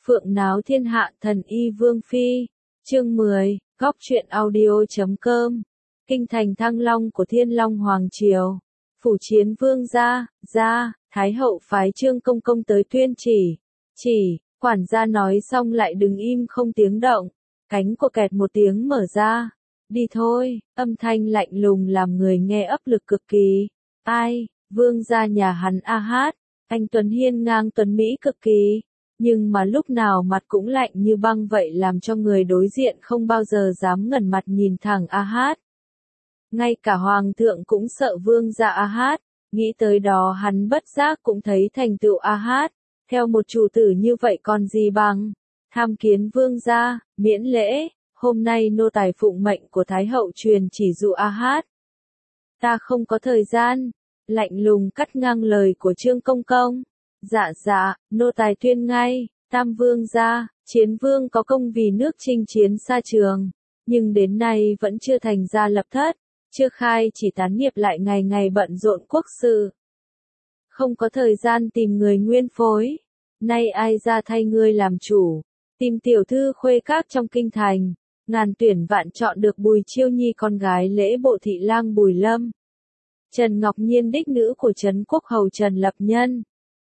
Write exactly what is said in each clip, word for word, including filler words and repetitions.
Phượng náo thiên hạ thần y vương phi. Chương mười, góc truyện audio chấm com. Kinh thành Thăng Long của Thiên Long Hoàng Triều. Phủ Chiến Vương gia, gia, Thái hậu phái Trương Công Công tới tuyên chỉ. Chỉ, quản gia nói xong lại đứng im không tiếng động. Cánh của kẹt một tiếng mở ra. Đi thôi, âm thanh lạnh lùng làm người nghe áp lực cực kỳ. Ai, vương gia nhà hắn a hát, anh Tuấn hiên ngang tuấn Mỹ cực kỳ. Nhưng mà lúc nào mặt cũng lạnh như băng vậy làm cho người đối diện không bao giờ dám ngẩng mặt nhìn thẳng a hát. Ngay cả hoàng thượng cũng sợ vương gia a hát, nghĩ tới đó hắn bất giác cũng thấy thành tựu a hát, theo một chủ tử như vậy còn gì bằng. Tham kiến vương gia, miễn lễ, hôm nay nô tài phụng mệnh của Thái hậu truyền chỉ dụ a hát. Ta không có thời gian, lạnh lùng cắt ngang lời của Trương Công Công. Dạ dạ, nô tài tuyên ngay, Tam vương gia, Chiến vương có công vì nước chinh chiến xa trường, nhưng đến nay vẫn chưa thành gia lập thất, chưa khai chỉ tán nghiệp lại ngày ngày bận rộn quốc sự. Không có thời gian tìm người nguyên phối, nay ai ra thay ngươi làm chủ, tìm tiểu thư khuê các trong kinh thành, ngàn tuyển vạn chọn được Bùi Chiêu Nhi con gái lễ bộ thị lang Bùi Lâm. Trần Ngọc Nhiên đích nữ của Trấn Quốc hầu Trần Lập Nhân.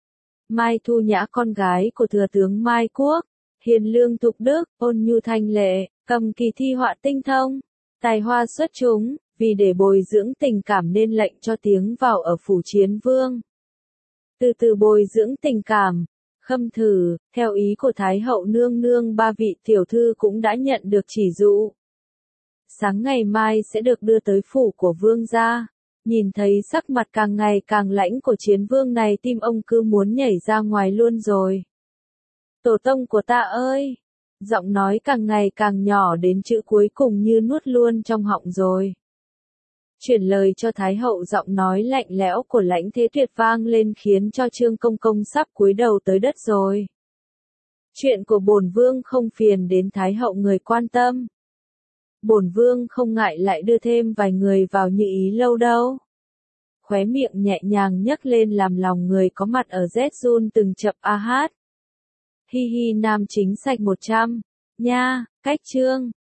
Mai Thu Nhã con gái của thừa tướng Mai Quốc, hiền lương thục đức, ôn nhu thanh lệ, cầm kỳ thi họa tinh thông, tài hoa xuất chúng, vì để bồi dưỡng tình cảm nên lệnh cho tiếng vào ở phủ Chiến Vương. Từ từ bồi dưỡng tình cảm, khâm thử, theo ý của Thái hậu nương nương ba vị tiểu thư cũng đã nhận được chỉ dụ. Sáng ngày mai sẽ được đưa tới phủ của vương gia. Nhìn thấy sắc mặt càng ngày càng lãnh của Chiến Vương này tim ông cứ muốn nhảy ra ngoài luôn rồi. Tổ tông của ta ơi! Giọng nói càng ngày càng nhỏ đến chữ cuối cùng như nuốt luôn trong họng rồi. Chuyển lời cho Thái hậu giọng nói lạnh lẽo của Lãnh Thế Tuyệt vang lên khiến cho Trương Công Công sắp cúi đầu tới đất rồi. Chuyện của bổn vương không phiền đến Thái hậu người quan tâm. Bổn vương không ngại lại đưa thêm vài người vào như ý lâu đâu. Khóe miệng nhẹ nhàng nhấc lên làm lòng người có mặt ở rét run từng chập a hát. Hi hi nam chính sạch một trăm. Nha, cách chương.